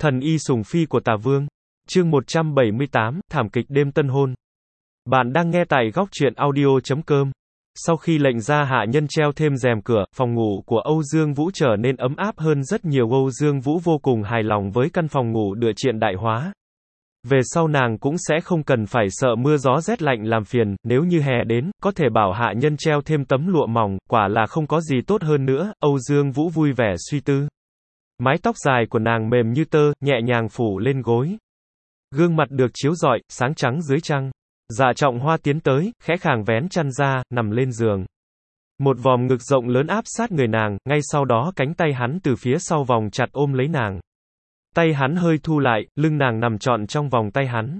Thần y sùng phi của Tả Vương. Chương 178, thảm kịch đêm tân hôn. Bạn đang nghe tại góc truyện audio.com. Sau khi lệnh ra hạ nhân treo thêm rèm cửa, phòng ngủ của Âu Dương Vũ trở nên ấm áp hơn rất nhiều. Âu Dương Vũ vô cùng hài lòng với căn phòng ngủ được hiện đại hóa. Về sau nàng cũng sẽ không cần phải sợ mưa gió rét lạnh làm phiền, nếu như hè đến, có thể bảo hạ nhân treo thêm tấm lụa mỏng, quả là không có gì tốt hơn nữa. Âu Dương Vũ vui vẻ suy tư. Mái tóc dài của nàng mềm như tơ, nhẹ nhàng phủ lên gối. Gương mặt được chiếu rọi, sáng trắng dưới trăng. Dạ Trọng Hoa tiến tới, khẽ khàng vén chăn ra, nằm lên giường. Một vòm ngực rộng lớn áp sát người nàng, ngay sau đó cánh tay hắn từ phía sau vòng chặt ôm lấy nàng. Tay hắn hơi thu lại, lưng nàng nằm trọn trong vòng tay hắn.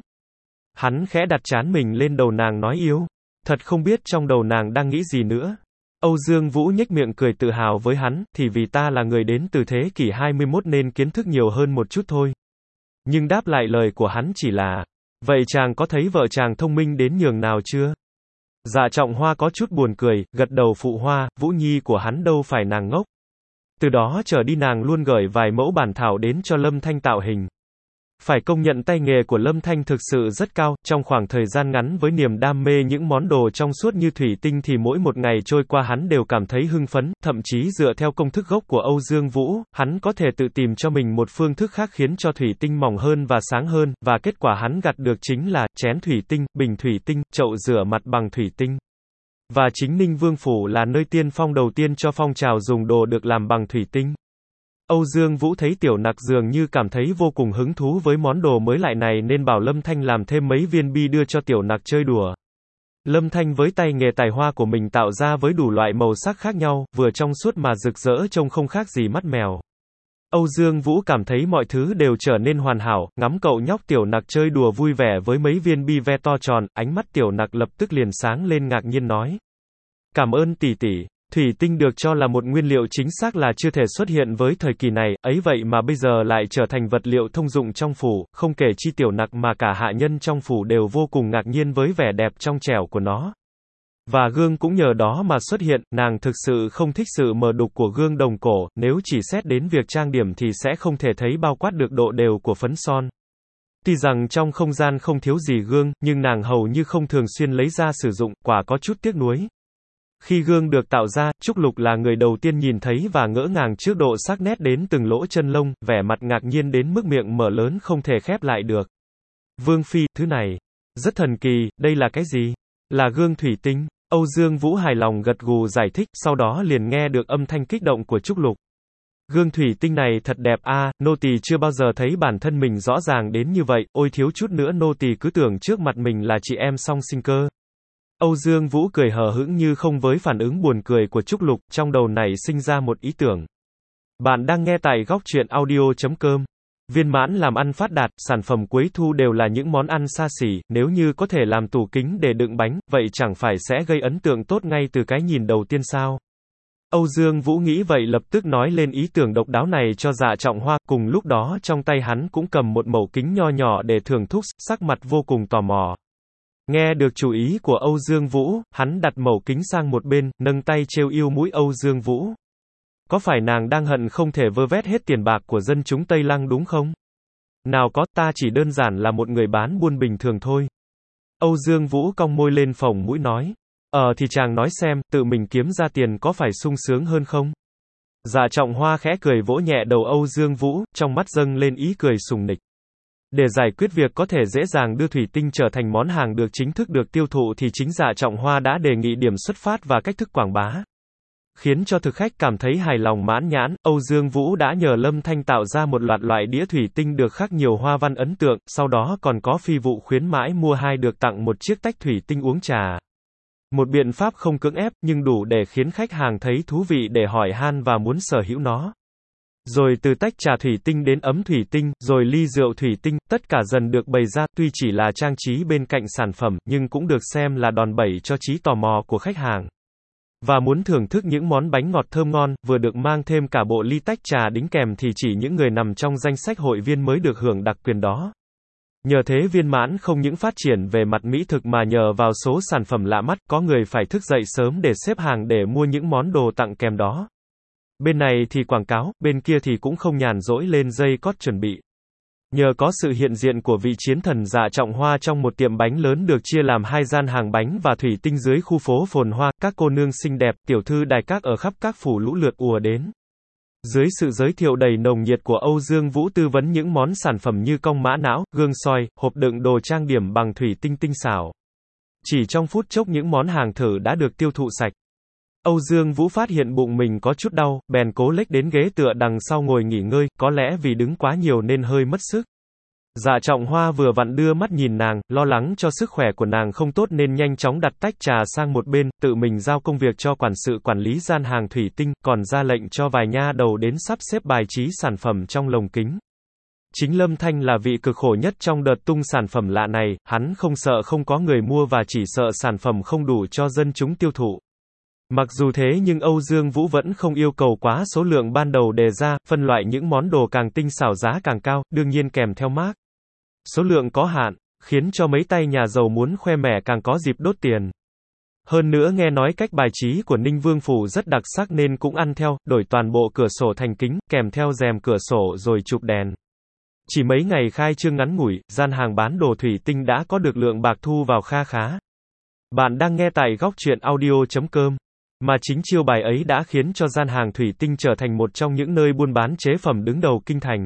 Hắn khẽ đặt trán mình lên đầu nàng nói yêu. Thật không biết trong đầu nàng đang nghĩ gì nữa. Âu Dương Vũ nhếch miệng cười tự hào với hắn, thì vì ta là người đến từ thế kỷ 21 nên kiến thức nhiều hơn một chút thôi. Nhưng đáp lại lời của hắn chỉ là, vậy chàng có thấy vợ chàng thông minh đến nhường nào chưa? Dạ Trọng Hoa có chút buồn cười, gật đầu phụ hoa, Vũ Nhi của hắn đâu phải nàng ngốc. Từ đó trở đi nàng luôn gửi vài mẫu bản thảo đến cho Lâm Thanh tạo hình. Phải công nhận tay nghề của Lâm Thanh thực sự rất cao, trong khoảng thời gian ngắn với niềm đam mê những món đồ trong suốt như thủy tinh thì mỗi một ngày trôi qua hắn đều cảm thấy hưng phấn, thậm chí dựa theo công thức gốc của Âu Dương Vũ, hắn có thể tự tìm cho mình một phương thức khác khiến cho thủy tinh mỏng hơn và sáng hơn, và kết quả hắn gặt được chính là chén thủy tinh, bình thủy tinh, chậu rửa mặt bằng thủy tinh. Và chính Ninh Vương Phủ là nơi tiên phong đầu tiên cho phong trào dùng đồ được làm bằng thủy tinh. Âu Dương Vũ thấy Tiểu Nặc dường như cảm thấy vô cùng hứng thú với món đồ mới lại này nên bảo Lâm Thanh làm thêm mấy viên bi đưa cho Tiểu Nặc chơi đùa. Lâm Thanh với tay nghề tài hoa của mình tạo ra với đủ loại màu sắc khác nhau, vừa trong suốt mà rực rỡ trông không khác gì mắt mèo. Âu Dương Vũ cảm thấy mọi thứ đều trở nên hoàn hảo, ngắm cậu nhóc Tiểu Nặc chơi đùa vui vẻ với mấy viên bi ve to tròn, ánh mắt Tiểu Nặc lập tức liền sáng lên ngạc nhiên nói. Cảm ơn tỷ tỷ. Thủy tinh được cho là một nguyên liệu chính xác là chưa thể xuất hiện với thời kỳ này, ấy vậy mà bây giờ lại trở thành vật liệu thông dụng trong phủ, không kể chi Tiểu Nặc mà cả hạ nhân trong phủ đều vô cùng ngạc nhiên với vẻ đẹp trong trẻo của nó. Và gương cũng nhờ đó mà xuất hiện, nàng thực sự không thích sự mờ đục của gương đồng cổ, nếu chỉ xét đến việc trang điểm thì sẽ không thể thấy bao quát được độ đều của phấn son. Tuy rằng trong không gian không thiếu gì gương, nhưng nàng hầu như không thường xuyên lấy ra sử dụng, quả có chút tiếc nuối. Khi gương được tạo ra, Trúc Lục là người đầu tiên nhìn thấy và ngỡ ngàng trước độ sắc nét đến từng lỗ chân lông, vẻ mặt ngạc nhiên đến mức miệng mở lớn không thể khép lại được. Vương Phi, thứ này, rất thần kỳ, đây là cái gì? Là gương thủy tinh. Âu Dương Vũ hài lòng gật gù giải thích, sau đó liền nghe được âm thanh kích động của Trúc Lục. Gương thủy tinh này thật đẹp a, nô tỳ chưa bao giờ thấy bản thân mình rõ ràng đến như vậy, ôi thiếu chút nữa nô tỳ cứ tưởng trước mặt mình là chị em song sinh cơ. Âu Dương Vũ cười hờ hững như không với phản ứng buồn cười của Trúc Lục, trong đầu này sinh ra một ý tưởng. Bạn đang nghe tại góc truyện audio.com. Viên Mãn làm ăn phát đạt, sản phẩm cuối thu đều là những món ăn xa xỉ, nếu như có thể làm tủ kính để đựng bánh, vậy chẳng phải sẽ gây ấn tượng tốt ngay từ cái nhìn đầu tiên sao? Âu Dương Vũ nghĩ vậy lập tức nói lên ý tưởng độc đáo này cho Dạ Trọng Hoa, cùng lúc đó trong tay hắn cũng cầm một mẩu kính nho nhỏ để thưởng thức, sắc mặt vô cùng tò mò. Nghe được chủ ý của Âu Dương Vũ, hắn đặt mẩu kính sang một bên, nâng tay trêu yêu mũi Âu Dương Vũ. Có phải nàng đang hận không thể vơ vét hết tiền bạc của dân chúng Tây Lăng đúng không? Nào có, ta chỉ đơn giản là một người bán buôn bình thường thôi. Âu Dương Vũ cong môi lên phồng mũi nói. Thì chàng nói xem, tự mình kiếm ra tiền có phải sung sướng hơn không? Dạ Trọng Hoa khẽ cười vỗ nhẹ đầu Âu Dương Vũ, trong mắt dâng lên ý cười sùng nịch. Để giải quyết việc có thể dễ dàng đưa thủy tinh trở thành món hàng được chính thức được tiêu thụ thì chính Dạ Trọng Hoa đã đề nghị điểm xuất phát và cách thức quảng bá. Khiến cho thực khách cảm thấy hài lòng mãn nhãn, Âu Dương Vũ đã nhờ Lâm Thanh tạo ra một loạt loại đĩa thủy tinh được khắc nhiều hoa văn ấn tượng, sau đó còn có phi vụ khuyến mãi mua 2 được tặng một chiếc tách thủy tinh uống trà. Một biện pháp không cưỡng ép, nhưng đủ để khiến khách hàng thấy thú vị để hỏi han và muốn sở hữu nó. Rồi từ tách trà thủy tinh đến ấm thủy tinh, rồi ly rượu thủy tinh, tất cả dần được bày ra, tuy chỉ là trang trí bên cạnh sản phẩm, nhưng cũng được xem là đòn bẩy cho trí tò mò của khách hàng. Và muốn thưởng thức những món bánh ngọt thơm ngon, vừa được mang thêm cả bộ ly tách trà đính kèm thì chỉ những người nằm trong danh sách hội viên mới được hưởng đặc quyền đó. Nhờ thế Viên Mãn không những phát triển về mặt mỹ thực mà nhờ vào số sản phẩm lạ mắt, có người phải thức dậy sớm để xếp hàng để mua những món đồ tặng kèm đó. Bên này thì quảng cáo, bên kia thì cũng không nhàn rỗi lên dây cót chuẩn bị. Nhờ có sự hiện diện của vị chiến thần Dạ Trọng Hoa trong một tiệm bánh lớn được chia làm hai gian hàng bánh và thủy tinh dưới khu phố phồn hoa, các cô nương xinh đẹp, tiểu thư đài các ở khắp các phủ lũ lượt ùa đến. Dưới sự giới thiệu đầy nồng nhiệt của Âu Dương Vũ tư vấn những món sản phẩm như cong mã não, gương soi, hộp đựng đồ trang điểm bằng thủy tinh tinh xảo. Chỉ trong phút chốc những món hàng thử đã được tiêu thụ sạch. Âu Dương Vũ phát hiện bụng mình có chút đau, bèn cố lếch đến ghế tựa đằng sau ngồi nghỉ ngơi, có lẽ vì đứng quá nhiều nên hơi mất sức. Dạ Trọng Hoa vừa vặn đưa mắt nhìn nàng, lo lắng cho sức khỏe của nàng không tốt nên nhanh chóng đặt tách trà sang một bên, tự mình giao công việc cho quản sự quản lý gian hàng thủy tinh, còn ra lệnh cho vài nha đầu đến sắp xếp bài trí sản phẩm trong lồng kính. Chính Lâm Thanh là vị cực khổ nhất trong đợt tung sản phẩm lạ này, hắn không sợ không có người mua và chỉ sợ sản phẩm không đủ cho dân chúng tiêu thụ. Mặc dù thế nhưng Âu Dương Vũ vẫn không yêu cầu quá số lượng ban đầu đề ra, phân loại những món đồ càng tinh xảo giá càng cao, đương nhiên kèm theo mác. Số lượng có hạn, khiến cho mấy tay nhà giàu muốn khoe mẽ càng có dịp đốt tiền. Hơn nữa nghe nói cách bài trí của Ninh Vương Phủ rất đặc sắc nên cũng ăn theo, đổi toàn bộ cửa sổ thành kính, kèm theo rèm cửa sổ rồi chụp đèn. Chỉ mấy ngày khai trương ngắn ngủi, gian hàng bán đồ thủy tinh đã có được lượng bạc thu vào kha khá. Bạn đang nghe tại góc truyện audio.com. Mà chính chiêu bài ấy đã khiến cho gian hàng thủy tinh trở thành một trong những nơi buôn bán chế phẩm đứng đầu kinh thành.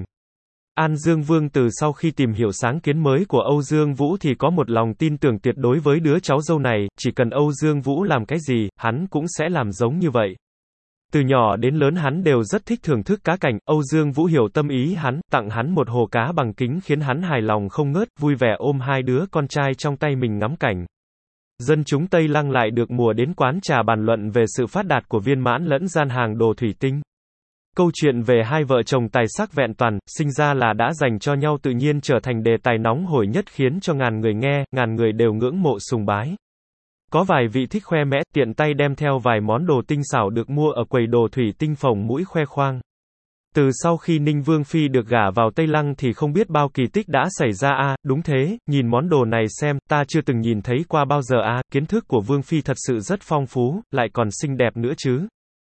An Dương Vương từ sau khi tìm hiểu sáng kiến mới của Âu Dương Vũ thì có một lòng tin tưởng tuyệt đối với đứa cháu dâu này, chỉ cần Âu Dương Vũ làm cái gì, hắn cũng sẽ làm giống như vậy. Từ nhỏ đến lớn hắn đều rất thích thưởng thức cá cảnh, Âu Dương Vũ hiểu tâm ý hắn, tặng hắn một hồ cá bằng kính khiến hắn hài lòng không ngớt, vui vẻ ôm hai đứa con trai trong tay mình ngắm cảnh. Dân chúng Tây Lăng lại được mùa đến quán trà bàn luận về sự phát đạt của Viên Mãn lẫn gian hàng đồ thủy tinh. Câu chuyện về hai vợ chồng tài sắc vẹn toàn, sinh ra là đã dành cho nhau tự nhiên trở thành đề tài nóng hổi nhất khiến cho ngàn người nghe, ngàn người đều ngưỡng mộ sùng bái. Có vài vị thích khoe mẽ, tiện tay đem theo vài món đồ tinh xảo được mua ở quầy đồ thủy tinh phồng mũi khoe khoang. Từ sau khi Ninh Vương Phi được gả vào Tây Lăng thì không biết bao kỳ tích đã xảy ra đúng thế, nhìn món đồ này xem, ta chưa từng nhìn thấy qua bao giờ kiến thức của Vương Phi thật sự rất phong phú, lại còn xinh đẹp nữa chứ.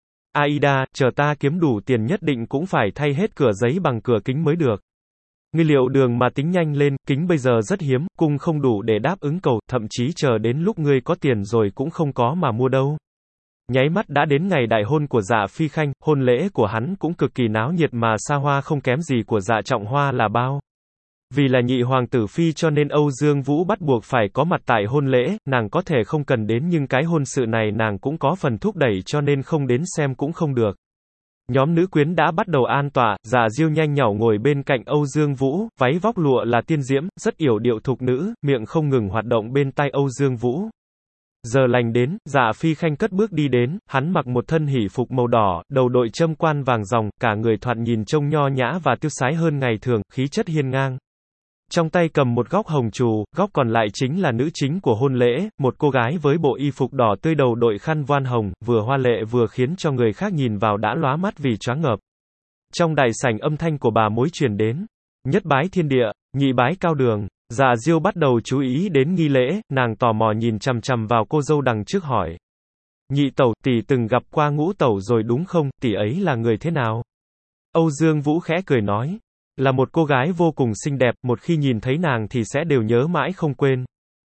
Aida, chờ ta kiếm đủ tiền nhất định cũng phải thay hết cửa giấy bằng cửa kính mới được. Nguyên liệu đường mà tính nhanh lên, kính bây giờ rất hiếm, cung không đủ để đáp ứng cầu, thậm chí chờ đến lúc ngươi có tiền rồi cũng không có mà mua đâu. Nháy mắt đã đến ngày đại hôn của Dạ Phi Khanh, hôn lễ của hắn cũng cực kỳ náo nhiệt mà xa hoa không kém gì của Dạ Trọng Hoa là bao. Vì là nhị hoàng tử phi cho nên Âu Dương Vũ bắt buộc phải có mặt tại hôn lễ, nàng có thể không cần đến nhưng cái hôn sự này nàng cũng có phần thúc đẩy cho nên không đến xem cũng không được. Nhóm nữ quyến đã bắt đầu an tọa, Dạ Diêu nhanh nhảu ngồi bên cạnh Âu Dương Vũ, váy vóc lụa là tiên diễm, rất yểu điệu thục nữ, miệng không ngừng hoạt động bên tai Âu Dương Vũ. Giờ lành đến, Dạ Phi Khanh cất bước đi đến, hắn mặc một thân hỷ phục màu đỏ, đầu đội châm quan vàng ròng, cả người thoạt nhìn trông nho nhã và tiêu sái hơn ngày thường, khí chất hiên ngang. Trong tay cầm một góc hồng trù, góc còn lại chính là nữ chính của hôn lễ, một cô gái với bộ y phục đỏ tươi đầu đội khăn voan hồng, vừa hoa lệ vừa khiến cho người khác nhìn vào đã lóa mắt vì choáng ngợp. Trong đại sảnh âm thanh của bà mối truyền đến. Nhất bái thiên địa, nhị bái cao đường. Dạ Diêu bắt đầu chú ý đến nghi lễ, nàng tò mò nhìn chằm chằm vào cô dâu đằng trước hỏi. Nhị tẩu, tỷ từng gặp qua ngũ tẩu rồi đúng không, tỷ ấy là người thế nào? Âu Dương Vũ khẽ cười nói. Là một cô gái vô cùng xinh đẹp, một khi nhìn thấy nàng thì sẽ đều nhớ mãi không quên.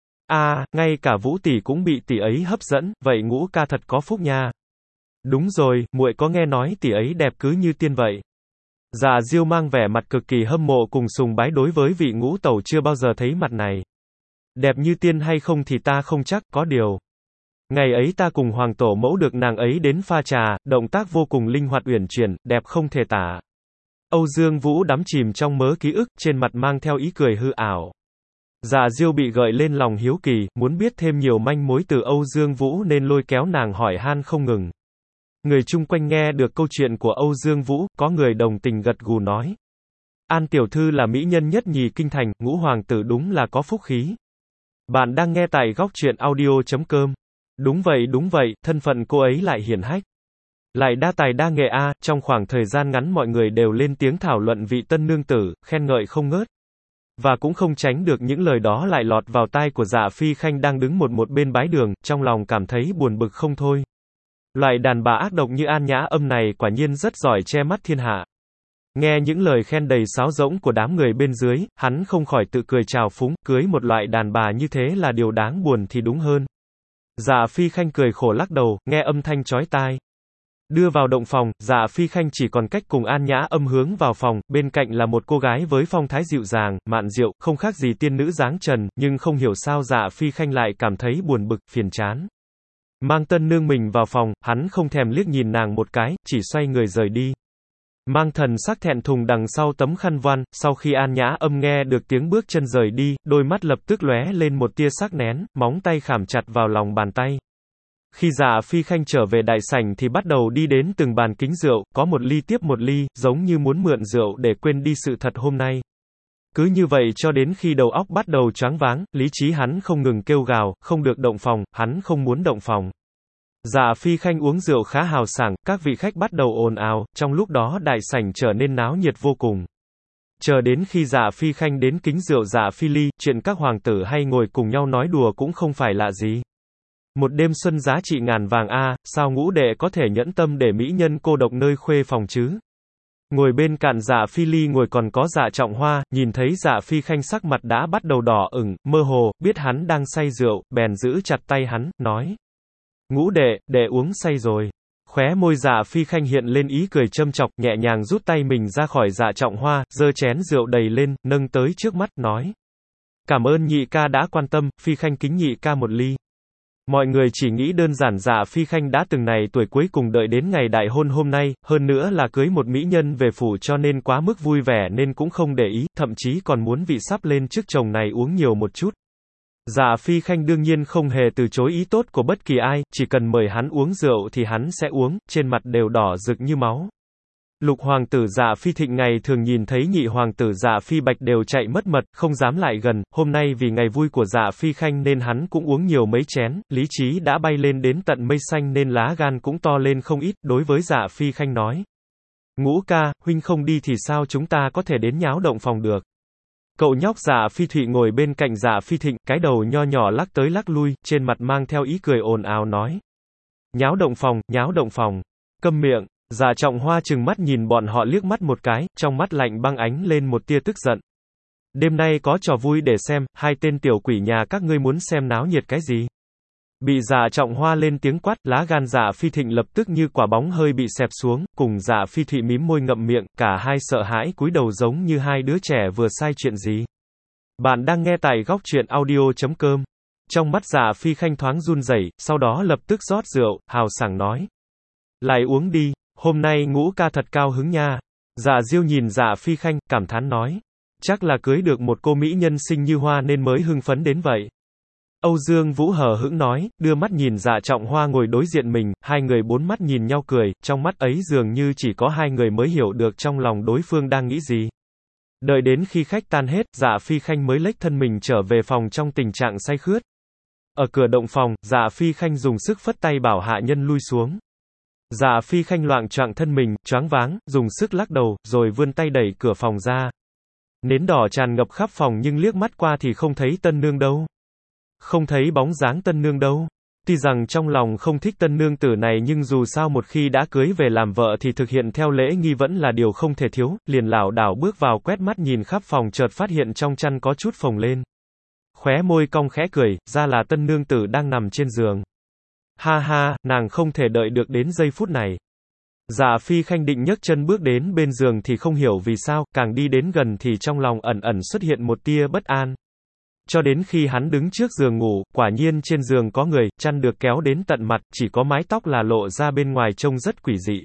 Ngay cả Vũ tỷ cũng bị tỷ ấy hấp dẫn, vậy Ngũ ca thật có phúc nha. Đúng rồi, muội có nghe nói tỷ ấy đẹp cứ như tiên vậy. Dạ Diêu mang vẻ mặt cực kỳ hâm mộ cùng sùng bái đối với vị ngũ tẩu chưa bao giờ thấy mặt này. Đẹp như tiên hay không thì ta không chắc, có điều. Ngày ấy ta cùng hoàng tổ mẫu được nàng ấy đến pha trà, động tác vô cùng linh hoạt uyển chuyển, đẹp không thể tả. Âu Dương Vũ đắm chìm trong mớ ký ức, trên mặt mang theo ý cười hư ảo. Dạ Diêu bị gợi lên lòng hiếu kỳ, muốn biết thêm nhiều manh mối từ Âu Dương Vũ nên lôi kéo nàng hỏi han không ngừng. Người chung quanh nghe được câu chuyện của Âu Dương Vũ, có người đồng tình gật gù nói. An tiểu thư là mỹ nhân nhất nhì kinh thành, ngũ hoàng tử đúng là có phúc khí. Bạn đang nghe tại góc truyện audio.com. Đúng vậy, thân phận cô ấy lại hiển hách. Lại đa tài đa nghệ trong khoảng thời gian ngắn mọi người đều lên tiếng thảo luận vị tân nương tử, khen ngợi không ngớt. Và cũng không tránh được những lời đó lại lọt vào tai của Dạ Phi Khanh đang đứng một bên bái đường, trong lòng cảm thấy buồn bực không thôi. Loại đàn bà ác độc như An Nhã Âm này quả nhiên rất giỏi che mắt thiên hạ. Nghe những lời khen đầy sáo rỗng của đám người bên dưới, hắn không khỏi tự cười trào phúng, cưới một loại đàn bà như thế là điều đáng buồn thì đúng hơn. Dạ Phi Khanh cười khổ lắc đầu, nghe âm thanh chói tai. Đưa vào động phòng, Dạ Phi Khanh chỉ còn cách cùng An Nhã Âm hướng vào phòng, bên cạnh là một cô gái với phong thái dịu dàng, mạn diệu, không khác gì tiên nữ dáng trần, nhưng không hiểu sao Dạ Phi Khanh lại cảm thấy buồn bực, phiền chán. Mang tân nương mình vào phòng, hắn không thèm liếc nhìn nàng một cái, chỉ xoay người rời đi. Mang thần sắc thẹn thùng đằng sau tấm khăn voan, sau khi An Nhã Âm nghe được tiếng bước chân rời đi, đôi mắt lập tức lóe lên một tia sắc nén, móng tay khảm chặt vào lòng bàn tay. Khi Dạ Phi Khanh trở về đại sảnh thì bắt đầu đi đến từng bàn kính rượu, có một ly tiếp một ly, giống như muốn mượn rượu để quên đi sự thật hôm nay. Cứ như vậy cho đến khi đầu óc bắt đầu choáng váng, lý trí hắn không ngừng kêu gào, không được động phòng, hắn không muốn động phòng. Dạ Phi Khanh uống rượu khá hào sảng, các vị khách bắt đầu ồn ào, trong lúc đó đại sảnh trở nên náo nhiệt vô cùng. Chờ đến khi Dạ Phi Khanh đến kính rượu Dạ Phi Ly, chuyện các hoàng tử hay ngồi cùng nhau nói đùa cũng không phải lạ gì. Một đêm xuân giá trị ngàn vàng a, sao ngũ đệ có thể nhẫn tâm để mỹ nhân cô độc nơi khuê phòng chứ? Ngồi bên cạnh Dạ Phi Ly ngồi còn có Dạ Trọng Hoa, nhìn thấy Dạ Phi Khanh sắc mặt đã bắt đầu đỏ ửng, mơ hồ, biết hắn đang say rượu, bèn giữ chặt tay hắn, nói. Ngũ đệ uống say rồi. Khóe môi Dạ Phi Khanh hiện lên ý cười châm chọc, nhẹ nhàng rút tay mình ra khỏi Dạ Trọng Hoa, giơ chén rượu đầy lên, nâng tới trước mắt, nói. Cảm ơn nhị ca đã quan tâm, Phi Khanh kính nhị ca một ly. Mọi người chỉ nghĩ đơn giản Dạ Phi Khanh đã từng này tuổi cuối cùng đợi đến ngày đại hôn hôm nay, hơn nữa là cưới một mỹ nhân về phủ cho nên quá mức vui vẻ nên cũng không để ý, thậm chí còn muốn vị sắp lên chức chồng này uống nhiều một chút. Dạ Phi Khanh đương nhiên không hề từ chối ý tốt của bất kỳ ai, chỉ cần mời hắn uống rượu thì hắn sẽ uống, trên mặt đều đỏ rực như máu. Lục hoàng tử Dạ Phi Thịnh ngày thường nhìn thấy nhị hoàng tử Dạ Phi Bạch đều chạy mất mật, không dám lại gần, hôm nay vì ngày vui của Dạ Phi Khanh nên hắn cũng uống nhiều mấy chén, lý trí đã bay lên đến tận mây xanh nên lá gan cũng to lên không ít, đối với Dạ Phi Khanh nói. Ngũ ca, huynh không đi thì sao chúng ta có thể đến nháo động phòng được. Cậu nhóc Dạ Phi Thụy ngồi bên cạnh Dạ Phi Thịnh, cái đầu nho nhỏ lắc tới lắc lui, trên mặt mang theo ý cười ồn ào nói. Nháo động phòng, câm miệng. Dạ Trọng Hoa trừng mắt nhìn bọn họ liếc mắt một cái, trong mắt lạnh băng ánh lên một tia tức giận. Đêm nay có trò vui để xem, hai tên tiểu quỷ nhà các ngươi muốn xem náo nhiệt cái gì? Bị Dạ Trọng Hoa lên tiếng quát, lá gan Dạ Phi Thịnh lập tức như quả bóng hơi bị xẹp xuống, cùng Dạ Phi Thụy mím môi ngậm miệng, cả hai sợ hãi cúi đầu giống như hai đứa trẻ vừa sai chuyện gì. Bạn đang nghe tại góc truyện audio.com. Trong mắt Dạ Phi Khanh thoáng run rẩy, sau đó lập tức rót rượu, hào sảng nói. Lại uống đi. Hôm nay ngũ ca thật cao hứng nha. Dạ Diêu nhìn Dạ Phi Khanh, cảm thán nói. Chắc là cưới được một cô mỹ nhân xinh như hoa nên mới hưng phấn đến vậy. Âu Dương Vũ hờ hững nói, đưa mắt nhìn Dạ Trọng Hoa ngồi đối diện mình, hai người bốn mắt nhìn nhau cười, trong mắt ấy dường như chỉ có hai người mới hiểu được trong lòng đối phương đang nghĩ gì. Đợi đến khi khách tan hết, Dạ Phi Khanh mới lếch thân mình trở về phòng trong tình trạng say khướt. Ở cửa động phòng, Dạ Phi Khanh dùng sức phất tay bảo hạ nhân lui xuống. Dạ Phi Khanh loạng choạng thân mình, choáng váng, dùng sức lắc đầu, rồi vươn tay đẩy cửa phòng ra. Nến đỏ tràn ngập khắp phòng nhưng liếc mắt qua thì không thấy tân nương đâu. Không thấy bóng dáng tân nương đâu. Tuy rằng trong lòng không thích tân nương tử này nhưng dù sao một khi đã cưới về làm vợ thì thực hiện theo lễ nghi vẫn là điều không thể thiếu, liền lảo đảo bước vào quét mắt nhìn khắp phòng chợt phát hiện trong chăn có chút phồng lên. Khóe môi cong khẽ cười, ra là tân nương tử đang nằm trên giường. Ha ha, nàng không thể đợi được đến giây phút này. Dạ Phi Khanh định nhấc chân bước đến bên giường thì không hiểu vì sao, càng đi đến gần thì trong lòng ẩn ẩn xuất hiện một tia bất an. Cho đến khi hắn đứng trước giường ngủ, quả nhiên trên giường có người, chăn được kéo đến tận mặt, chỉ có mái tóc là lộ ra bên ngoài trông rất quỷ dị.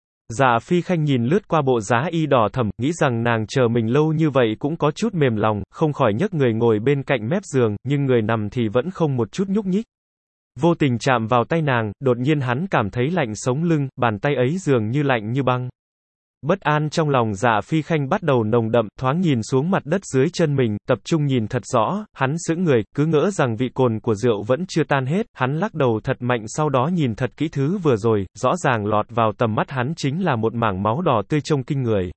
Dạ Phi Khanh nhìn lướt qua bộ giá y đỏ thẫm, nghĩ rằng nàng chờ mình lâu như vậy cũng có chút mềm lòng, không khỏi nhấc người ngồi bên cạnh mép giường, nhưng người nằm thì vẫn không một chút nhúc nhích. Vô tình chạm vào tay nàng, đột nhiên hắn cảm thấy lạnh sống lưng, bàn tay ấy dường như lạnh như băng. Bất an trong lòng Dạ Phi Khanh bắt đầu nồng đậm, thoáng nhìn xuống mặt đất dưới chân mình, tập trung nhìn thật rõ, hắn sững người, cứ ngỡ rằng vị cồn của rượu vẫn chưa tan hết, hắn lắc đầu thật mạnh sau đó nhìn thật kỹ thứ vừa rồi, rõ ràng lọt vào tầm mắt hắn chính là một mảng máu đỏ tươi trông kinh người.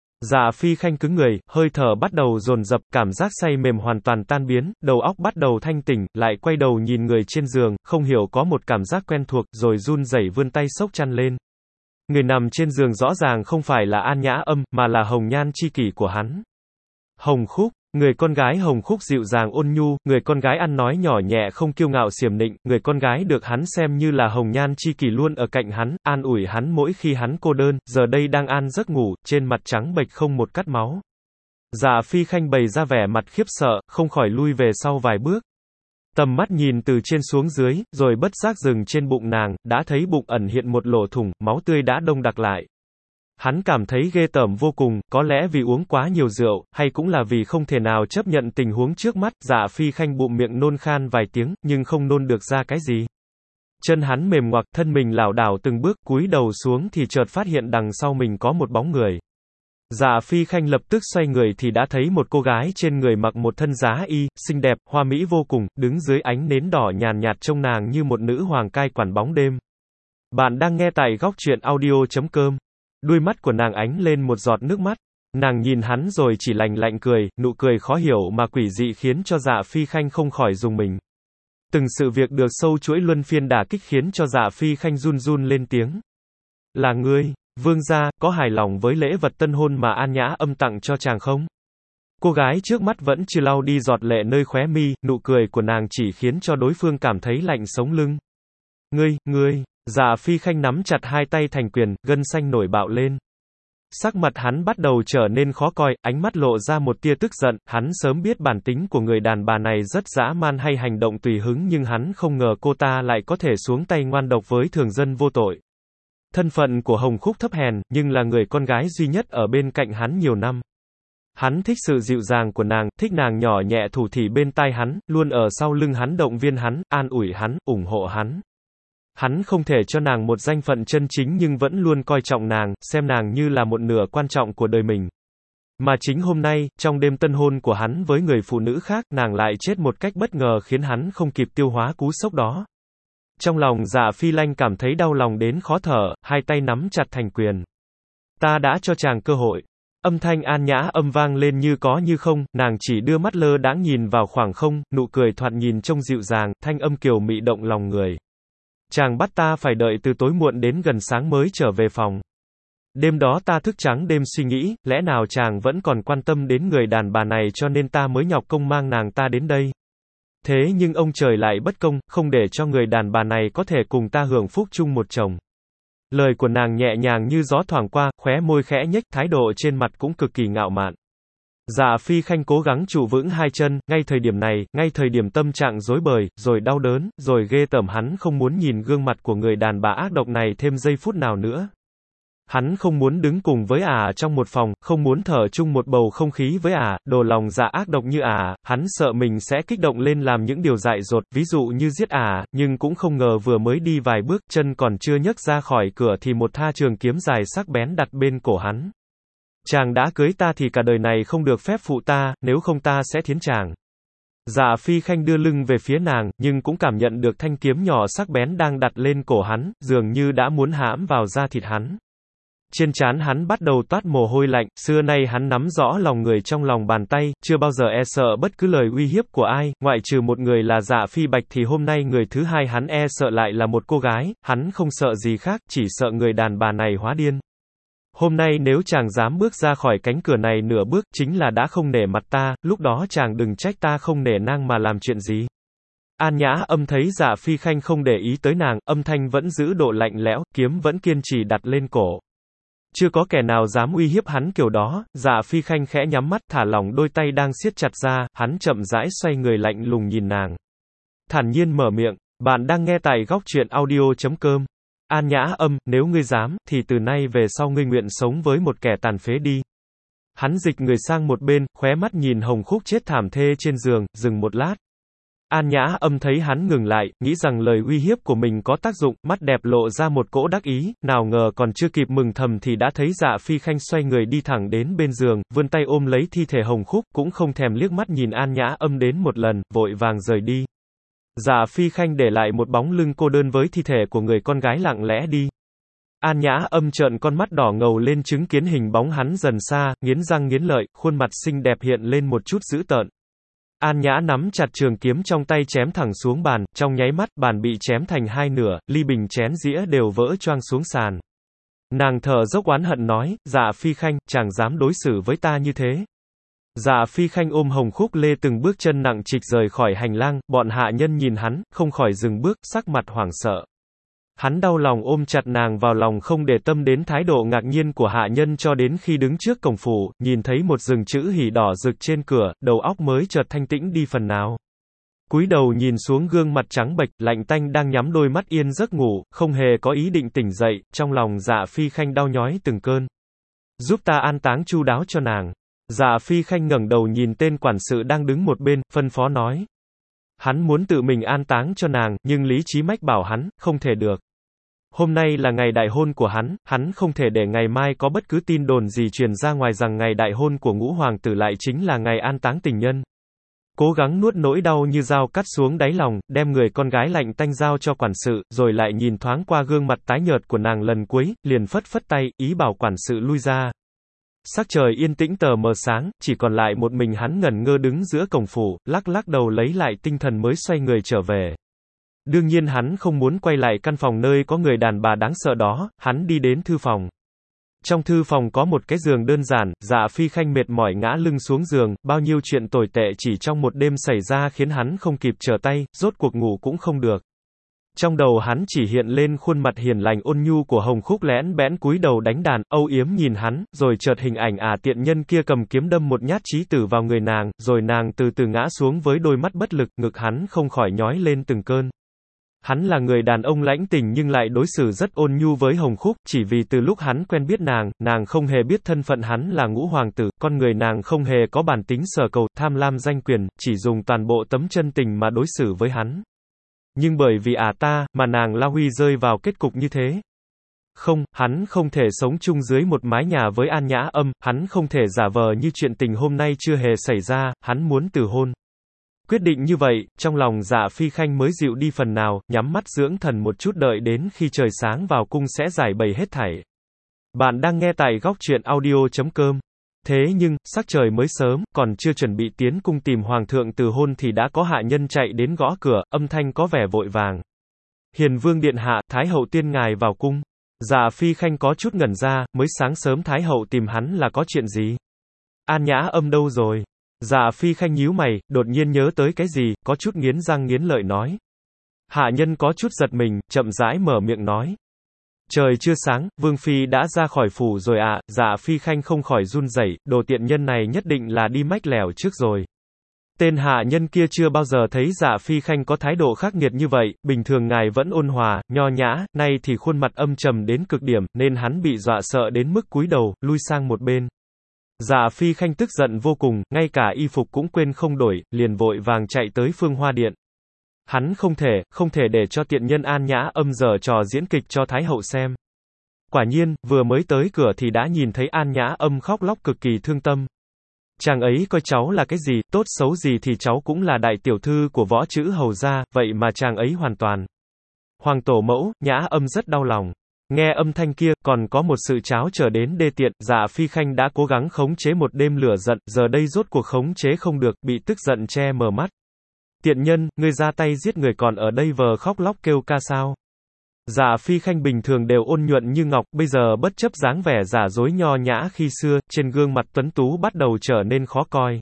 Dạ Phi Khanh cứng người, hơi thở bắt đầu dồn dập, cảm giác say mềm hoàn toàn tan biến, đầu óc bắt đầu thanh tỉnh, lại quay đầu nhìn người trên giường, không hiểu có một cảm giác quen thuộc, rồi run rẩy vươn tay xốc chăn lên. Người nằm trên giường rõ ràng không phải là An Nhã Âm, mà là hồng nhan chi kỷ của hắn. Hồng Khúc, người con gái Hồng Khúc dịu dàng ôn nhu, người con gái ăn nói nhỏ nhẹ không kiêu ngạo xiểm nịnh, người con gái được hắn xem như là hồng nhan chi kỷ luôn ở cạnh hắn, an ủi hắn mỗi khi hắn cô đơn, giờ đây đang an giấc ngủ, trên mặt trắng bệch không một cắt máu. Dạ Phi Khanh bày ra vẻ mặt khiếp sợ, không khỏi lui về sau vài bước. Tầm mắt nhìn từ trên xuống dưới, rồi bất giác dừng trên bụng nàng, đã thấy bụng ẩn hiện một lỗ thủng, máu tươi đã đông đặc lại. Hắn cảm thấy ghê tởm vô cùng, có lẽ vì uống quá nhiều rượu, hay cũng là vì không thể nào chấp nhận tình huống trước mắt, Dạ Phi Khanh bụng miệng nôn khan vài tiếng, nhưng không nôn được ra cái gì. Chân hắn mềm ngoặc, thân mình lảo đảo từng bước, cúi đầu xuống thì chợt phát hiện đằng sau mình có một bóng người. Dạ Phi Khanh lập tức xoay người thì đã thấy một cô gái trên người mặc một thân giá y, xinh đẹp, hoa mỹ vô cùng, đứng dưới ánh nến đỏ nhàn nhạt trông nàng như một nữ hoàng cai quản bóng đêm. Bạn đang nghe tại góc truyện audio.com. Đuôi mắt của nàng ánh lên một giọt nước mắt. Nàng nhìn hắn rồi chỉ lạnh lạnh cười, nụ cười khó hiểu mà quỷ dị khiến cho Dạ Phi Khanh không khỏi rùng mình. Từng sự việc được sâu chuỗi luân phiên đả kích khiến cho Dạ Phi Khanh run run lên tiếng. Là ngươi, vương gia, có hài lòng với lễ vật tân hôn mà An Nhã Âm tặng cho chàng không? Cô gái trước mắt vẫn chưa lau đi giọt lệ nơi khóe mi, nụ cười của nàng chỉ khiến cho đối phương cảm thấy lạnh sống lưng. Ngươi, Dạ Phi Khanh nắm chặt hai tay thành quyền, gân xanh nổi bạo lên. Sắc mặt hắn bắt đầu trở nên khó coi, ánh mắt lộ ra một tia tức giận, hắn sớm biết bản tính của người đàn bà này rất dã man hay hành động tùy hứng nhưng hắn không ngờ cô ta lại có thể xuống tay ngoan độc với thường dân vô tội. Thân phận của Hồng Khúc thấp hèn, nhưng là người con gái duy nhất ở bên cạnh hắn nhiều năm. Hắn thích sự dịu dàng của nàng, thích nàng nhỏ nhẹ thủ thỉ bên tai hắn, luôn ở sau lưng hắn động viên hắn, an ủi hắn, ủng hộ hắn. Hắn không thể cho nàng một danh phận chân chính nhưng vẫn luôn coi trọng nàng, xem nàng như là một nửa quan trọng của đời mình. Mà chính hôm nay, trong đêm tân hôn của hắn với người phụ nữ khác, nàng lại chết một cách bất ngờ khiến hắn không kịp tiêu hóa cú sốc đó. Trong lòng Dạ Phi Lanh cảm thấy đau lòng đến khó thở, hai tay nắm chặt thành quyền. Ta đã cho chàng cơ hội. Âm thanh An Nhã Âm vang lên như có như không, nàng chỉ đưa mắt lơ đãng nhìn vào khoảng không, nụ cười thoạt nhìn trông dịu dàng, thanh âm kiều mị động lòng người. Chàng bắt ta phải đợi từ tối muộn đến gần sáng mới trở về phòng. Đêm đó ta thức trắng đêm suy nghĩ, lẽ nào chàng vẫn còn quan tâm đến người đàn bà này cho nên ta mới nhọc công mang nàng ta đến đây. Thế nhưng ông trời lại bất công, không để cho người đàn bà này có thể cùng ta hưởng phúc chung một chồng. Lời của nàng nhẹ nhàng như gió thoảng qua, khóe môi khẽ nhếch, thái độ trên mặt cũng cực kỳ ngạo mạn. Dạ Phi Khanh cố gắng trụ vững hai chân, ngay thời điểm này, ngay thời điểm tâm trạng rối bời, rồi đau đớn, rồi ghê tởm hắn không muốn nhìn gương mặt của người đàn bà ác độc này thêm giây phút nào nữa. Hắn không muốn đứng cùng với ả trong một phòng, không muốn thở chung một bầu không khí với ả, đồ lòng dạ ác độc như ả, hắn sợ mình sẽ kích động lên làm những điều dại dột, ví dụ như giết ả, nhưng cũng không ngờ vừa mới đi vài bước, chân còn chưa nhấc ra khỏi cửa thì một tha trường kiếm dài sắc bén đặt bên cổ hắn. Chàng đã cưới ta thì cả đời này không được phép phụ ta, nếu không ta sẽ thiến chàng. Dạ Phi Khanh đưa lưng về phía nàng, nhưng cũng cảm nhận được thanh kiếm nhỏ sắc bén đang đặt lên cổ hắn, dường như đã muốn hãm vào da thịt hắn. Trên trán hắn bắt đầu toát mồ hôi lạnh, xưa nay hắn nắm rõ lòng người trong lòng bàn tay, chưa bao giờ e sợ bất cứ lời uy hiếp của ai, ngoại trừ một người là Dạ Phi Bạch thì hôm nay người thứ hai hắn e sợ lại là một cô gái, hắn không sợ gì khác, chỉ sợ người đàn bà này hóa điên. Hôm nay nếu chàng dám bước ra khỏi cánh cửa này nửa bước, chính là đã không nể mặt ta, lúc đó chàng đừng trách ta không nể nang mà làm chuyện gì. An Nhã Âm thấy Dạ Phi Khanh không để ý tới nàng, âm thanh vẫn giữ độ lạnh lẽo, kiếm vẫn kiên trì đặt lên cổ. Chưa có kẻ nào dám uy hiếp hắn kiểu đó, Dạ Phi Khanh khẽ nhắm mắt thả lỏng đôi tay đang siết chặt ra, hắn chậm rãi xoay người lạnh lùng nhìn nàng. Thản nhiên mở miệng, bạn đang nghe tại góc truyện audio.com. An Nhã Âm, nếu ngươi dám, thì từ nay về sau ngươi nguyện sống với một kẻ tàn phế đi. Hắn dịch người sang một bên, khóe mắt nhìn Hồng Khúc chết thảm thê trên giường, dừng một lát. An Nhã Âm thấy hắn ngừng lại, nghĩ rằng lời uy hiếp của mình có tác dụng, mắt đẹp lộ ra một cỗ đắc ý, nào ngờ còn chưa kịp mừng thầm thì đã thấy Dạ Phi Khanh xoay người đi thẳng đến bên giường, vươn tay ôm lấy thi thể Hồng Khúc, cũng không thèm liếc mắt nhìn An Nhã Âm đến một lần, vội vàng rời đi. Dạ Phi Khanh để lại một bóng lưng cô đơn với thi thể của người con gái lặng lẽ đi. An Nhã Âm trợn con mắt đỏ ngầu lên chứng kiến hình bóng hắn dần xa, nghiến răng nghiến lợi, khuôn mặt xinh đẹp hiện lên một chút dữ tợn. An Nhã nắm chặt trường kiếm trong tay chém thẳng xuống bàn, trong nháy mắt, bàn bị chém thành hai nửa, ly bình chén dĩa đều vỡ choang xuống sàn. Nàng thở dốc oán hận nói, Dạ Phi Khanh, chàng dám đối xử với ta như thế. Dạ Phi Khanh ôm Hồng Khúc Lê từng bước chân nặng trịch rời khỏi hành lang, bọn hạ nhân nhìn hắn, không khỏi dừng bước, sắc mặt hoảng sợ. Hắn đau lòng ôm chặt nàng vào lòng không để tâm đến thái độ ngạc nhiên của hạ nhân cho đến khi đứng trước cổng phủ, nhìn thấy một rừng chữ hỉ đỏ rực trên cửa, đầu óc mới chợt thanh tĩnh đi phần nào. Cúi đầu nhìn xuống gương mặt trắng bệch, lạnh tanh đang nhắm đôi mắt yên giấc ngủ, không hề có ý định tỉnh dậy, trong lòng Dạ Phi Khanh đau nhói từng cơn. Giúp ta an táng chu đáo cho nàng. Dạ Phi Khanh ngẩng đầu nhìn tên quản sự đang đứng một bên, phân phó nói. Hắn muốn tự mình an táng cho nàng, nhưng lý trí mách bảo hắn, không thể được. Hôm nay là ngày đại hôn của hắn không thể để ngày mai có bất cứ tin đồn gì truyền ra ngoài rằng ngày đại hôn của ngũ hoàng tử lại chính là ngày an táng tình nhân. Cố gắng nuốt nỗi đau như dao cắt xuống đáy lòng, đem người con gái lạnh tanh giao cho quản sự, rồi lại nhìn thoáng qua gương mặt tái nhợt của nàng lần cuối, liền phất phất tay, ý bảo quản sự lui ra. Sắc trời yên tĩnh tờ mờ sáng, chỉ còn lại một mình hắn ngẩn ngơ đứng giữa cổng phủ, lắc lắc đầu lấy lại tinh thần mới xoay người trở về. Đương nhiên hắn không muốn quay lại căn phòng nơi có người đàn bà đáng sợ đó, hắn đi đến thư phòng. Trong thư phòng có một cái giường đơn giản, Dạ Phi Khanh mệt mỏi ngã lưng xuống giường, bao nhiêu chuyện tồi tệ chỉ trong một đêm xảy ra khiến hắn không kịp trở tay, rốt cuộc ngủ cũng không được. Trong đầu hắn chỉ hiện lên khuôn mặt hiền lành ôn nhu của Hồng Khúc lẽn bẽn cúi đầu đánh đàn, âu yếm nhìn hắn, rồi chợt hình ảnh tiện nhân kia cầm kiếm đâm một nhát chí tử vào người nàng, rồi nàng từ từ ngã xuống với đôi mắt bất lực, ngực hắn không khỏi nhói lên từng cơn. Hắn là người đàn ông lãnh tình nhưng lại đối xử rất ôn nhu với Hồng Khúc, chỉ vì từ lúc hắn quen biết nàng không hề biết thân phận hắn là ngũ hoàng tử, con người nàng không hề có bản tính sở cầu, tham lam danh quyền, chỉ dùng toàn bộ tấm chân tình mà đối xử với hắn. Nhưng bởi vì mà nàng La Huy rơi vào kết cục như thế. Không, hắn không thể sống chung dưới một mái nhà với An Nhã Âm, hắn không thể giả vờ như chuyện tình hôm nay chưa hề xảy ra, hắn muốn từ hôn. Quyết định như vậy, trong lòng Dạ Phi Khanh mới dịu đi phần nào, nhắm mắt dưỡng thần một chút đợi đến khi trời sáng vào cung sẽ giải bày hết thảy. Bạn đang nghe tại góc truyện audio.com. Thế nhưng, sắc trời mới sớm, còn chưa chuẩn bị tiến cung tìm hoàng thượng từ hôn thì đã có hạ nhân chạy đến gõ cửa, âm thanh có vẻ vội vàng. Hiền vương điện hạ, Thái hậu tiên ngài vào cung. Dạ Phi Khanh có chút ngẩn ra, mới sáng sớm Thái hậu tìm hắn là có chuyện gì? An Nhã Âm đâu rồi? Dạ Phi Khanh nhíu mày, đột nhiên nhớ tới cái gì, có chút nghiến răng nghiến lợi nói. Hạ nhân có chút giật mình, chậm rãi mở miệng nói. Trời chưa sáng, Vương Phi đã ra khỏi phủ rồi ạ. Dạ Phi Khanh không khỏi run rẩy, đồ tiện nhân này nhất định là đi mách lẻo trước rồi. Tên hạ nhân kia chưa bao giờ thấy Dạ Phi Khanh có thái độ khắc nghiệt như vậy, bình thường ngài vẫn ôn hòa, nho nhã, nay thì khuôn mặt âm trầm đến cực điểm, nên hắn bị dọa sợ đến mức cúi đầu, lui sang một bên. Dạ Phi Khanh tức giận vô cùng, ngay cả y phục cũng quên không đổi, liền vội vàng chạy tới Phương Hoa Điện. Hắn không thể để cho tiện nhân An Nhã Âm giở trò diễn kịch cho Thái hậu xem. Quả nhiên, vừa mới tới cửa thì đã nhìn thấy An Nhã Âm khóc lóc cực kỳ thương tâm. Chàng ấy coi cháu là cái gì, tốt xấu gì thì cháu cũng là đại tiểu thư của võ chữ hầu gia, vậy mà chàng ấy hoàn toàn. Hoàng tổ mẫu, Nhã Âm rất đau lòng. Nghe âm thanh kia, còn có một sự tráo trở đến đê tiện, Dạ Phi Khanh đã cố gắng khống chế một đêm lửa giận, giờ đây rốt cuộc khống chế không được, bị tức giận che mờ mắt. Tiện nhân, ngươi ra tay giết người còn ở đây vờ khóc lóc kêu ca sao? Dạ Phi Khanh bình thường đều ôn nhuận như ngọc, bây giờ bất chấp dáng vẻ giả dối nho nhã khi xưa, trên gương mặt tuấn tú bắt đầu trở nên khó coi.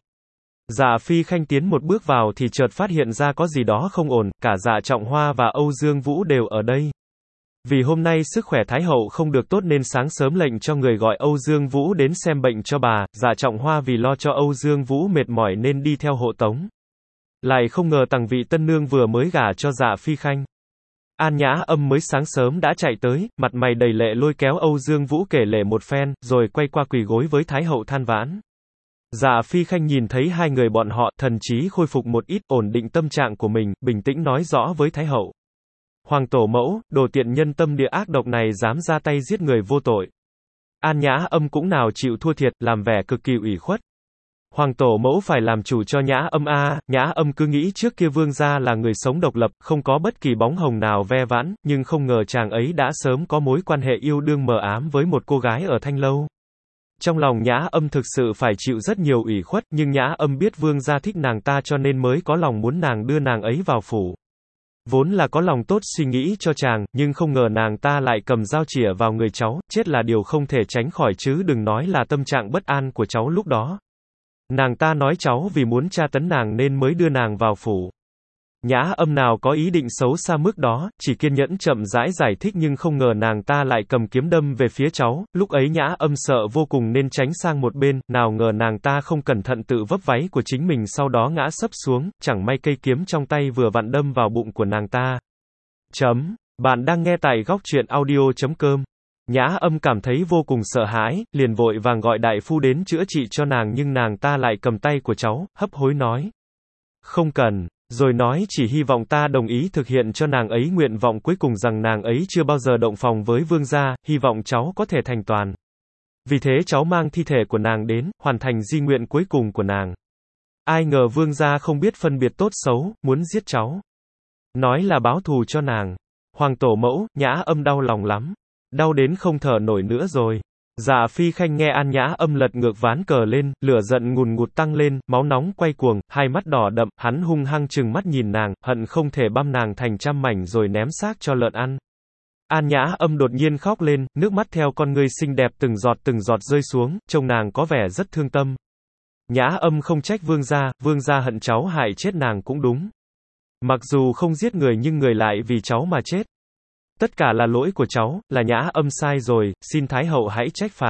Dạ Phi Khanh tiến một bước vào thì chợt phát hiện ra có gì đó không ổn, cả Dạ Trọng Hoa và Âu Dương Vũ đều ở đây. Vì hôm nay sức khỏe Thái hậu không được tốt nên sáng sớm lệnh cho người gọi Âu Dương Vũ đến xem bệnh cho bà, Dạ Trọng Hoa vì lo cho Âu Dương Vũ mệt mỏi nên đi theo hộ tống. Lại không ngờ tằng vị tân nương vừa mới gả cho Dạ Phi Khanh. An Nhã Âm mới sáng sớm đã chạy tới, mặt mày đầy lệ lôi kéo Âu Dương Vũ kể lể một phen, rồi quay qua quỳ gối với Thái hậu than vãn. Dạ Phi Khanh nhìn thấy hai người bọn họ, thần trí khôi phục một ít, ổn định tâm trạng của mình, bình tĩnh nói rõ với Thái hậu. Hoàng tổ mẫu, đồ tiện nhân tâm địa ác độc này dám ra tay giết người vô tội. An Nhã Âm cũng nào chịu thua thiệt, làm vẻ cực kỳ ủy khuất. Hoàng tổ mẫu phải làm chủ cho Nhã Âm a. Nhã Âm cứ nghĩ trước kia vương gia là người sống độc lập, không có bất kỳ bóng hồng nào ve vãn, nhưng không ngờ chàng ấy đã sớm có mối quan hệ yêu đương mờ ám với một cô gái ở Thanh Lâu. Trong lòng Nhã Âm thực sự phải chịu rất nhiều ủy khuất, nhưng Nhã Âm biết vương gia thích nàng ta cho nên mới có lòng muốn nàng đưa nàng ấy vào phủ. Vốn là có lòng tốt suy nghĩ cho chàng, nhưng không ngờ nàng ta lại cầm dao chĩa vào người cháu, chết là điều không thể tránh khỏi chứ đừng nói là tâm trạng bất an của cháu lúc đó. Nàng ta nói cháu vì muốn tra tấn nàng nên mới đưa nàng vào phủ. Nhã Âm nào có ý định xấu xa mức đó, chỉ kiên nhẫn chậm rãi giải thích nhưng không ngờ nàng ta lại cầm kiếm đâm về phía cháu, lúc ấy Nhã Âm sợ vô cùng nên tránh sang một bên, nào ngờ nàng ta không cẩn thận tự vấp váy của chính mình sau đó ngã sấp xuống, chẳng may cây kiếm trong tay vừa vặn đâm vào bụng của nàng ta. Bạn đang nghe tại góc truyện audio.com. Nhã Âm cảm thấy vô cùng sợ hãi, liền vội vàng gọi đại phu đến chữa trị cho nàng nhưng nàng ta lại cầm tay của cháu, hấp hối nói. Không cần. Rồi nói chỉ hy vọng ta đồng ý thực hiện cho nàng ấy nguyện vọng cuối cùng rằng nàng ấy chưa bao giờ động phòng với vương gia, hy vọng cháu có thể thành toàn. Vì thế cháu mang thi thể của nàng đến, hoàn thành di nguyện cuối cùng của nàng. Ai ngờ vương gia không biết phân biệt tốt xấu, muốn giết cháu. Nói là báo thù cho nàng. Hoàng tổ mẫu, Nhã Âm đau lòng lắm. Đau đến không thở nổi nữa rồi. Dạ Phi Khanh nghe An Nhã Âm lật ngược ván cờ lên, lửa giận ngùn ngụt tăng lên, máu nóng quay cuồng, hai mắt đỏ đậm, hắn hung hăng trừng mắt nhìn nàng, hận không thể băm nàng thành trăm mảnh rồi ném xác cho lợn ăn. An Nhã Âm đột nhiên khóc lên, nước mắt theo con ngươi xinh đẹp từng giọt rơi xuống, trông nàng có vẻ rất thương tâm. Nhã Âm không trách vương gia hận cháu hại chết nàng cũng đúng. Mặc dù không giết người nhưng người lại vì cháu mà chết. Tất cả là lỗi của cháu, là Nhã Âm sai rồi, xin Thái hậu hãy trách phạt.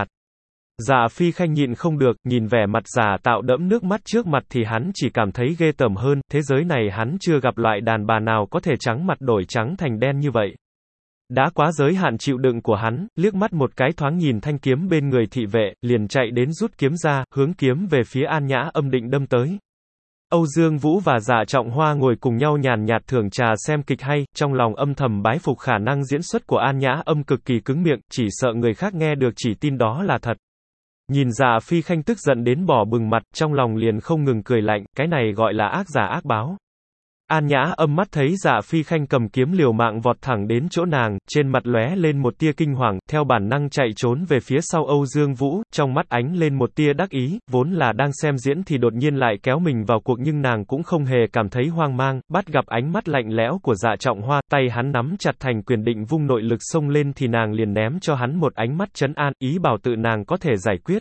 Dạ Phi Khanh nhịn không được, nhìn vẻ mặt Giả Tạo đẫm nước mắt trước mặt thì hắn chỉ cảm thấy ghê tởm hơn, thế giới này hắn chưa gặp loại đàn bà nào có thể trắng mặt đổi trắng thành đen như vậy. Đã quá giới hạn chịu đựng của hắn, liếc mắt một cái thoáng nhìn thanh kiếm bên người thị vệ, liền chạy đến rút kiếm ra, hướng kiếm về phía An Nhã Âm định đâm tới. Âu Dương Vũ và Dạ Trọng Hoa ngồi cùng nhau nhàn nhạt thưởng trà xem kịch hay, trong lòng âm thầm bái phục khả năng diễn xuất của An Nhã Âm cực kỳ cứng miệng, chỉ sợ người khác nghe được chỉ tin đó là thật. Nhìn Dạ Phi Khanh tức giận đến đỏ bừng mặt, trong lòng liền không ngừng cười lạnh, cái này gọi là ác giả ác báo. An Nhã Âm mắt thấy Dạ Phi Khanh cầm kiếm liều mạng vọt thẳng đến chỗ nàng, trên mặt lóe lên một tia kinh hoàng, theo bản năng chạy trốn về phía sau Âu Dương Vũ, trong mắt ánh lên một tia đắc ý, vốn là đang xem diễn thì đột nhiên lại kéo mình vào cuộc nhưng nàng cũng không hề cảm thấy hoang mang, bắt gặp ánh mắt lạnh lẽo của Dạ Trọng Hoa, tay hắn nắm chặt thành quyền định vung nội lực xông lên thì nàng liền ném cho hắn một ánh mắt trấn an, ý bảo tự nàng có thể giải quyết.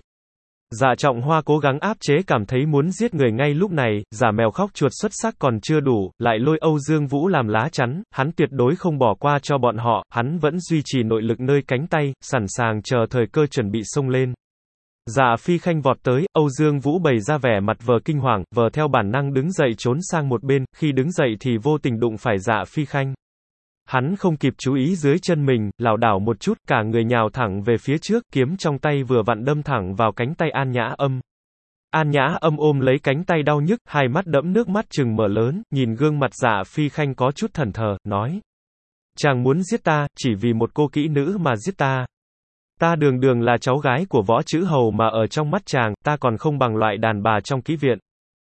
Dạ Trọng Hoa cố gắng áp chế cảm thấy muốn giết người ngay lúc này, giả mèo khóc chuột xuất sắc còn chưa đủ, lại lôi Âu Dương Vũ làm lá chắn, hắn tuyệt đối không bỏ qua cho bọn họ, hắn vẫn duy trì nội lực nơi cánh tay, sẵn sàng chờ thời cơ chuẩn bị xông lên. Dạ Phi Khanh vọt tới, Âu Dương Vũ bày ra vẻ mặt vờ kinh hoàng, vờ theo bản năng đứng dậy trốn sang một bên, khi đứng dậy thì vô tình đụng phải Dạ Phi Khanh. Hắn không kịp chú ý dưới chân mình, lảo đảo một chút, cả người nhào thẳng về phía trước, kiếm trong tay vừa vặn đâm thẳng vào cánh tay An Nhã Âm. An Nhã Âm ôm lấy cánh tay đau nhức, hai mắt đẫm nước mắt trừng mở lớn, nhìn gương mặt Dạ Phi Khanh có chút thẫn thờ, nói. Chàng muốn giết ta, chỉ vì một cô kỹ nữ mà giết ta. Ta đường đường là cháu gái của Võ Chữ Hầu mà ở trong mắt chàng, ta còn không bằng loại đàn bà trong kỹ viện.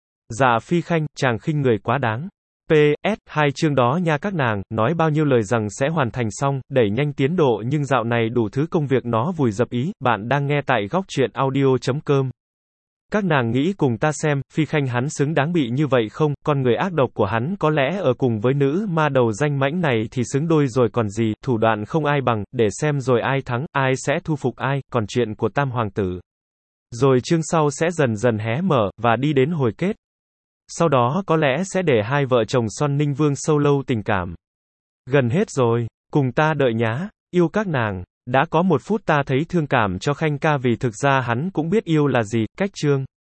Dạ Phi Khanh, chàng khinh người quá đáng. PS, hai chương đó nha các nàng, nói bao nhiêu lời rằng sẽ hoàn thành xong, đẩy nhanh tiến độ nhưng dạo này đủ thứ công việc nó vùi dập ý, bạn đang nghe tại góc truyện audio.com. Các nàng nghĩ cùng ta xem, Phi Khanh hắn xứng đáng bị như vậy không, con người ác độc của hắn có lẽ ở cùng với nữ ma đầu danh mãnh này thì xứng đôi rồi còn gì, thủ đoạn không ai bằng, để xem rồi ai thắng, ai sẽ thu phục ai, còn chuyện của Tam Hoàng tử. Rồi chương sau sẽ dần dần hé mở, và đi đến hồi kết. Sau đó có lẽ sẽ để hai vợ chồng Son Ninh Vương sâu lâu tình cảm. Gần hết rồi, cùng ta đợi nhá, yêu các nàng. Đã có một phút ta thấy thương cảm cho Khanh ca vì thực ra hắn cũng biết yêu là gì, cách chương.